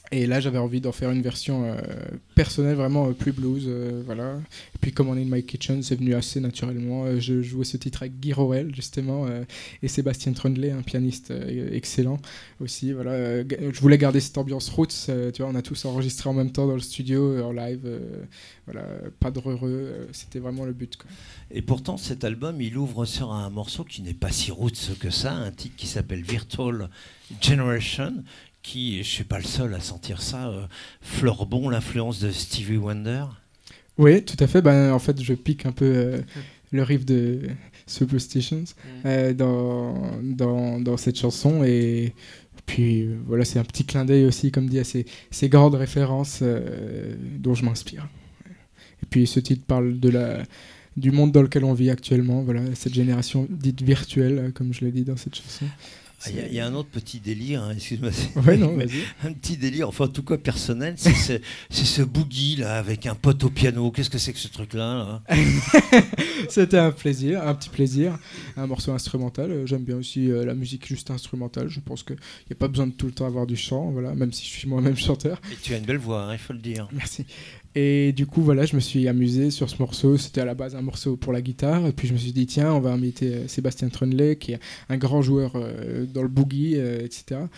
Et là, j'avais envie d'en faire une version euh, personnelle, vraiment euh, plus blues, euh, voilà. Et puis, comme on est in my kitchen, c'est venu assez naturellement. Euh, je jouais ce titre avec Guy Rowell, justement, euh, et Sébastien Trundley, un pianiste euh, excellent aussi. Voilà. Euh, je voulais garder cette ambiance roots. Euh, tu vois, on a tous enregistré en même temps dans le studio, euh, en live. Euh, voilà, pas de heureux. Euh, c'était vraiment le but, quoi. Et pourtant, cet album, il ouvre sur un morceau qui n'est pas si roots que ça, un titre qui s'appelle Virtual Generation, qui, je ne suis pas le seul à sentir ça, euh, fleure bon l'influence de Stevie Wonder. Oui, tout à fait. Ben, en fait, je pique un peu euh, le riff de Superstitions euh, dans, dans, dans cette chanson. Et puis, euh, voilà, c'est un petit clin d'œil aussi, comme dit, à ces, ces grandes références euh, dont je m'inspire. Et puis, ce titre parle de la... du monde dans lequel on vit actuellement, voilà, cette génération dite virtuelle, comme je l'ai dit dans cette chanson. Il ah, y, y a un autre petit délire, hein, excuse-moi. Ouais, non, vas-y. Un petit délire, enfin en tout cas personnel, c'est ce, c'est ce boogie là avec un pote au piano. Qu'est-ce que c'est que ce truc-là là C'était un plaisir, un petit plaisir, un morceau instrumental. J'aime bien aussi euh, la musique juste instrumentale. Je pense qu'il n'y a pas besoin de tout le temps avoir du chant, voilà, même si je suis moi-même chanteur. Et tu as une belle voix, hein, il faut le dire. Merci. Et du coup, voilà, je me suis amusé sur ce morceau. C'était à la base un morceau pour la guitare. Et puis je me suis dit, tiens, on va inviter euh, Sébastien Trundley, qui est un grand joueur euh, dans le boogie, euh, et cetera.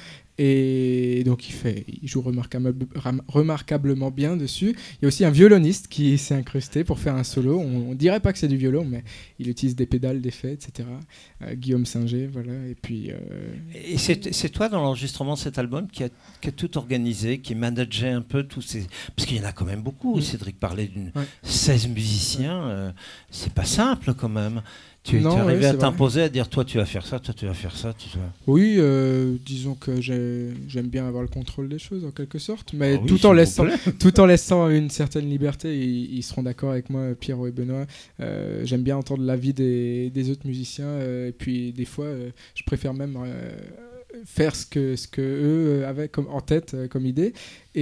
Et donc il, fait, il joue remarquable, remarquablement bien dessus. Il y a aussi un violoniste qui s'est incrusté pour faire un solo. On ne dirait pas que c'est du violon, mais il utilise des pédales, d'effets, et cetera. Euh, Guillaume Singer, voilà. Et puis. Euh... Et c'est, c'est toi dans l'enregistrement de cet album qui a, qui a tout organisé, qui manageait un peu tous ces. Parce qu'il y en a quand même beaucoup. Mmh. Cédric parlait d'une ouais. seize musiciens. Ouais. Euh, c'est pas simple quand même. Tu es arrivé ouais, à t'imposer, vrai. À dire toi tu vas faire ça, toi tu vas faire ça. Tu vas... Oui, euh, disons que j'ai, j'aime bien avoir le contrôle des choses en quelque sorte, mais ah oui, tout, en laissant, tout en laissant une certaine liberté. Ils, ils seront d'accord avec moi, Pierrot et Benoît. Euh, j'aime bien entendre l'avis des, des autres musiciens, euh, et puis des fois, euh, je préfère même euh, faire ce que, ce que eux avaient comme, en tête euh, comme idée.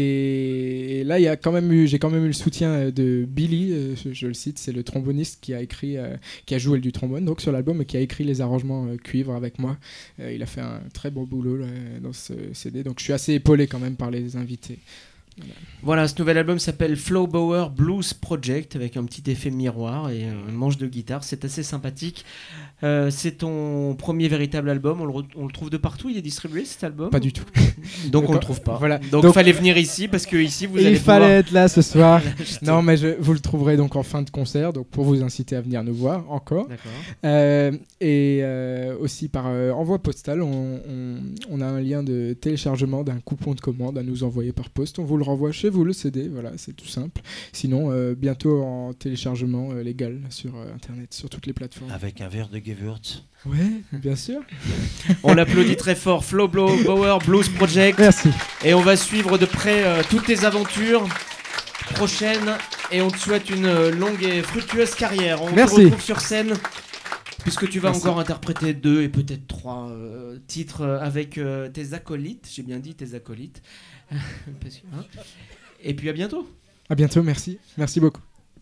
Et, et là, il y a quand même eu, j'ai quand même eu le soutien de Billy, euh, je, je le cite, c'est le tromboniste qui a écrit, euh, qui a joué du trombone donc sur l'album et qui a écrit les arrangements euh, cuivre avec moi. Euh, il a fait un très bon boulot là, dans ce C D, donc je suis assez épaulé quand même par les invités. Voilà. Voilà, ce nouvel album s'appelle Flo Bauer Blues Project avec un petit effet miroir et un manche de guitare. C'est assez sympathique. Euh, c'est ton premier véritable album. On le, re- on le trouve de partout. Il est distribué cet album ? Pas du tout. Donc on le trouve pas. Voilà. Donc il fallait venir ici parce que ici vous il allez. Il fallait pouvoir... être là ce soir. Non mais je, vous le trouverez donc en fin de concert. Donc pour vous inciter à venir nous voir encore. D'accord. Euh, et euh, aussi par euh, envoi postal, on, on, on a un lien de téléchargement d'un coupon de commande à nous envoyer par poste. On vous le renvoie chez vous le C D, voilà, c'est tout simple. Sinon, euh, bientôt en téléchargement euh, légal sur euh, Internet, sur toutes les plateformes. Avec un verre de Gewürz. Ouais, bien sûr. On l'applaudit très fort. Flo Bauer Blues Project. Merci. Et on va suivre de près euh, toutes tes aventures prochaines et on te souhaite une euh, longue et fructueuse carrière. On Merci. te retrouve sur scène. Puisque tu vas Merci. encore interpréter deux et peut-être trois euh, titres euh, avec euh, tes acolytes, j'ai bien dit tes acolytes. Parce que, hein. Et puis à bientôt. À bientôt, merci. Merci beaucoup.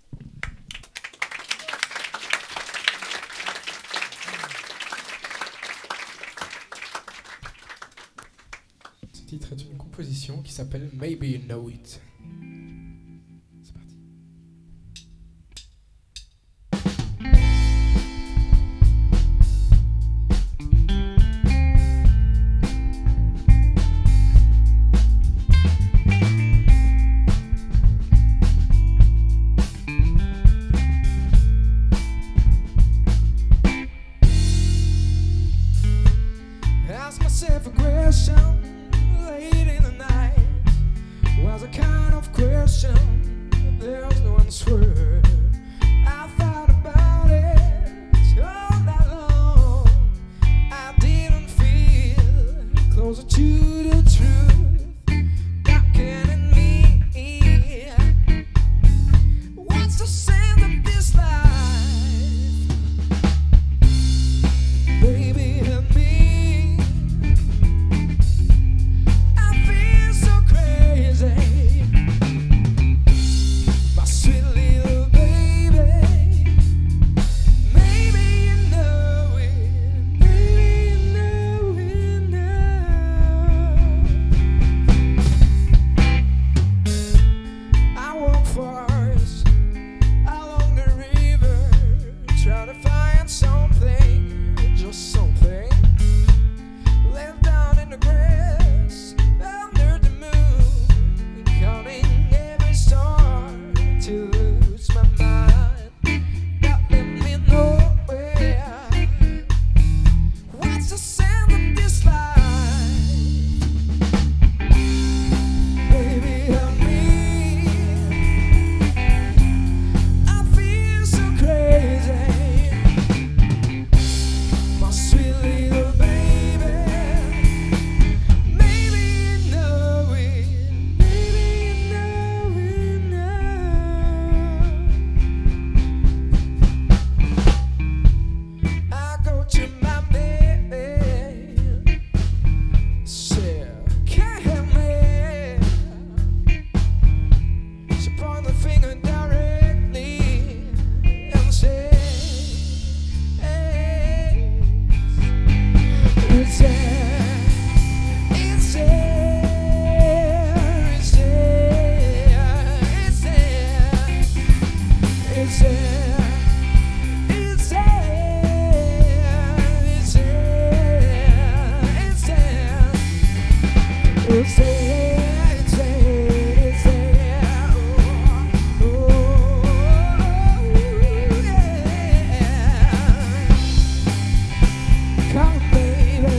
Ce titre est une composition qui s'appelle Maybe You Know It. C'est parti. Ask myself a question late in the night. Was a kind of question there's no answer. I thought about it all night long. I didn't feel closer to the truth. Darkening in me. What's the sense of this life? Baby, help me. I feel so crazy. My sweet little baby. Maybe you know it. Maybe you know it now. stay, stay, stay. Oh, yeah. Come, baby.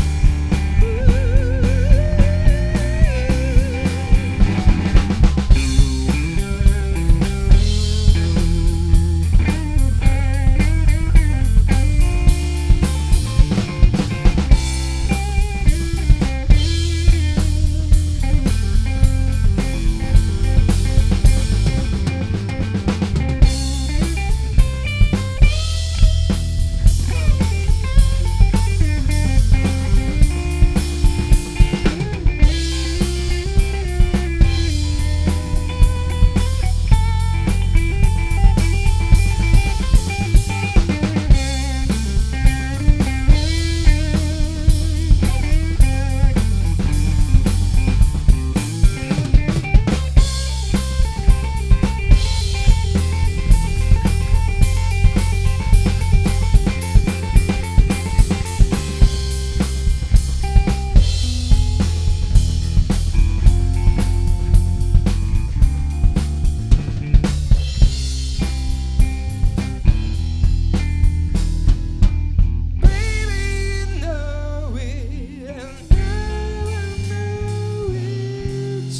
Baby, know it, and know I know it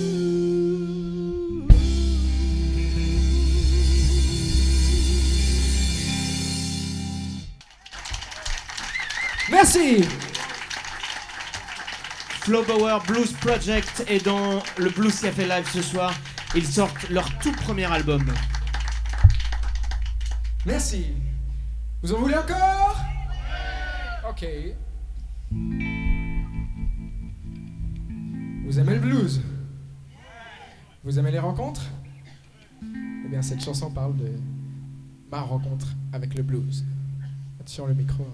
too. Merci. Flow Power Blues Project est dans le Blues Café Live ce soir. Ils sortent leur tout premier album. Merci. Vous en voulez encore? Ok. Vous aimez le blues? Vous aimez les rencontres? Eh bien, cette chanson parle de ma rencontre avec le blues. Attention le micro.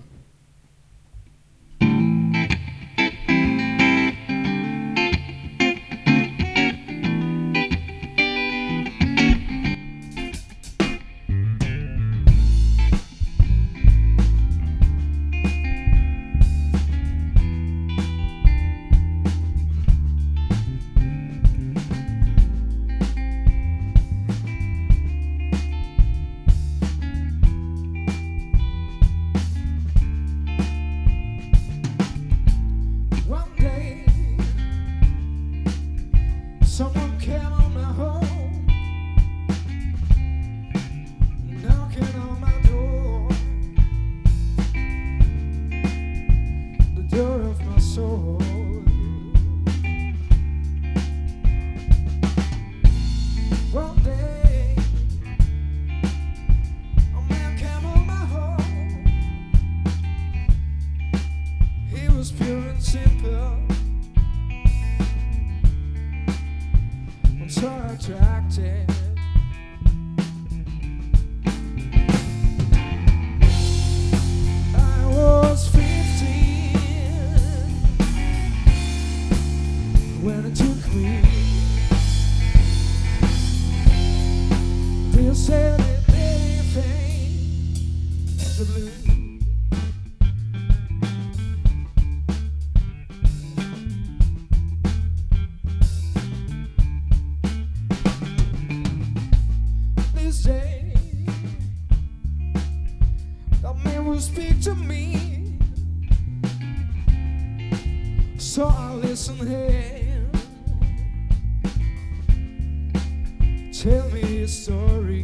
One day, someone came on my home, knocking on my door, the door of my soul. One day, a man came on my home. He was pure and simple, and so attractive. I was fifteen when it took me. They said it anything, the blues. This day, that man will speak to me, so I listen here. Tell me his story.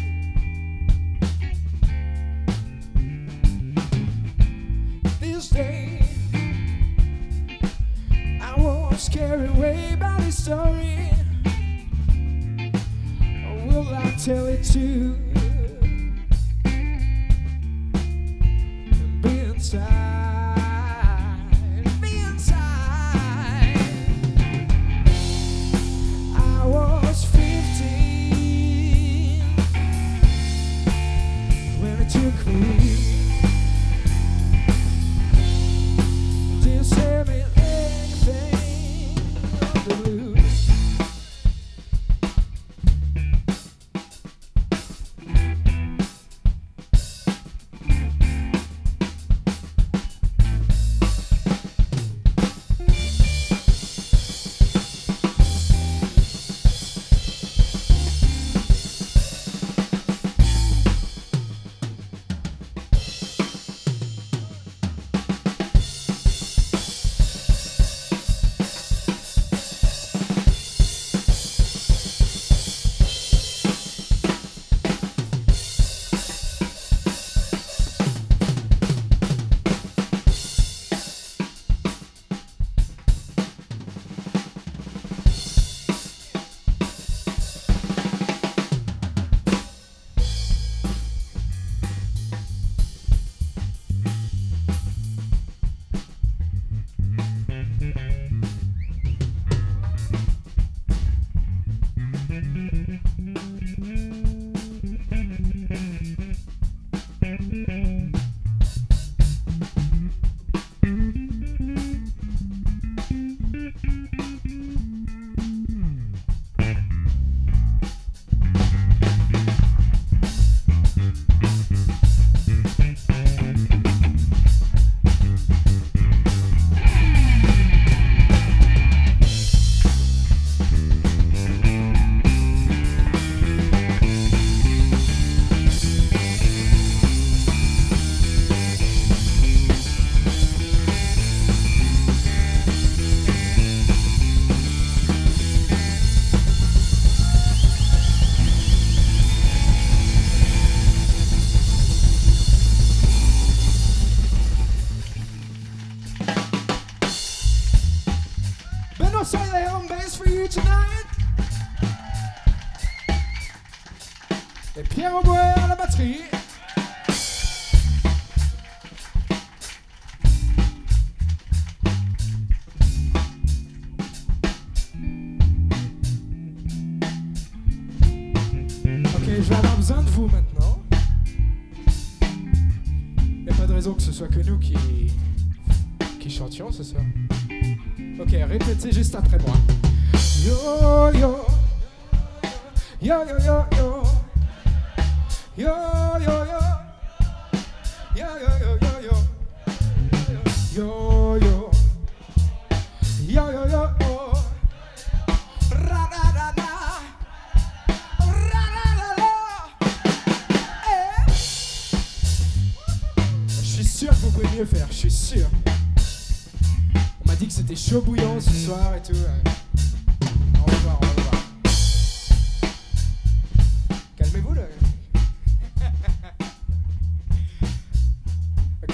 This day, I was carried away by the story. Or will I tell it to you? And be inside, be inside. I was fifteen when it took me. Just have me anything on the blues. and bass for you tonight. Et Pierre Aubois à la batterie. Ok, je vais avoir besoin de vous maintenant. Y a pas de raison que ce soit que nous qui, qui chantions ce soir. Ok, répétez juste après moi. Yo yo yo yo yo yo yo yo yo yo yo yo yo yo yo yo yo yo yo ra ra ra ra ra ra ra ra. Eh. Je suis sûr que vous pouvez mieux faire, je suis sûr. On m'a dit que c'était chaud bouillant ce soir et tout. On va voir, on va voir. Calmez-vous là. Ok.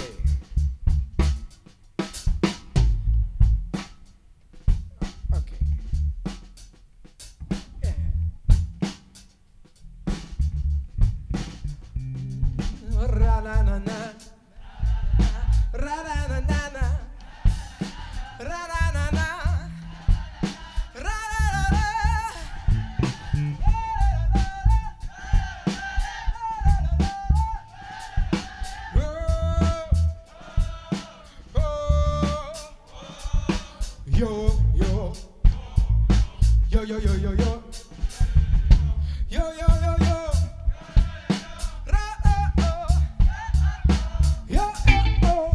Ok. Yeah. Ra-na-na-na. Ra-na-na-na-na. Ra-na-na-na. Ra-na-na-na. Oh, oh. Yo, yo. Yo, yo, yo, yo, yo. Yo, yo, yo, yo. Ra-oh-oh. Yo, oh, oh.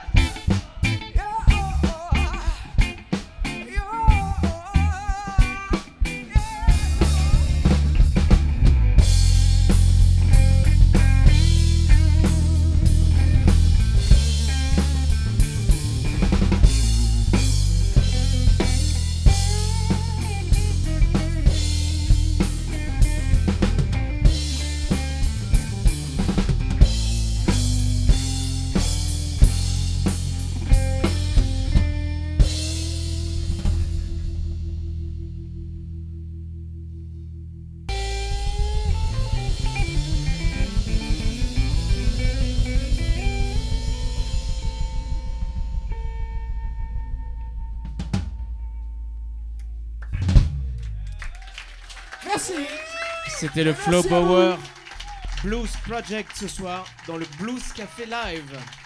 Merci. C'était le Flo Merci à Bauer Blues Project ce soir dans le Blues Café Live.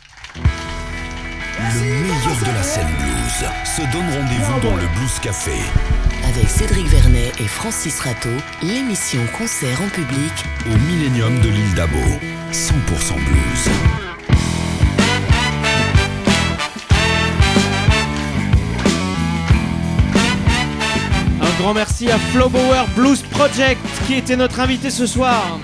Le meilleur de la scène blues se donne rendez-vous dans le Blues Café. Avec Cédric Vernet et Francis Rateau, l'émission Concert en public Au Millennium de l'île d'Abo. cent pour cent blues. Un grand merci à Flo Bauer Blues Project qui était notre invité ce soir.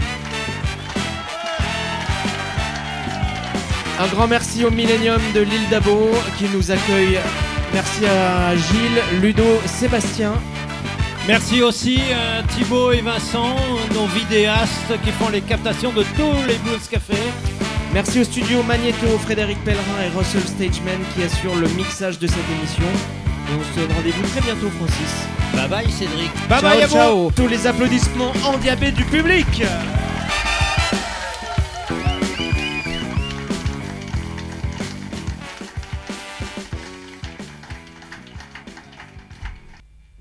Un grand merci au Millennium de l'île d'Abo qui nous accueille. Merci à Gilles, Ludo, Sébastien. Merci aussi à Thibaut et Vincent, nos vidéastes qui font les captations de tous les Blues Cafés. Merci au studio Magneto, Frédéric Pellerin et Russell Stageman qui assurent le mixage de cette émission. Et on se donne rendez-vous très bientôt, Francis. Bye bye Cédric. ciao, Bye bye à vous. ciao. Tous les applaudissements endiablés du public.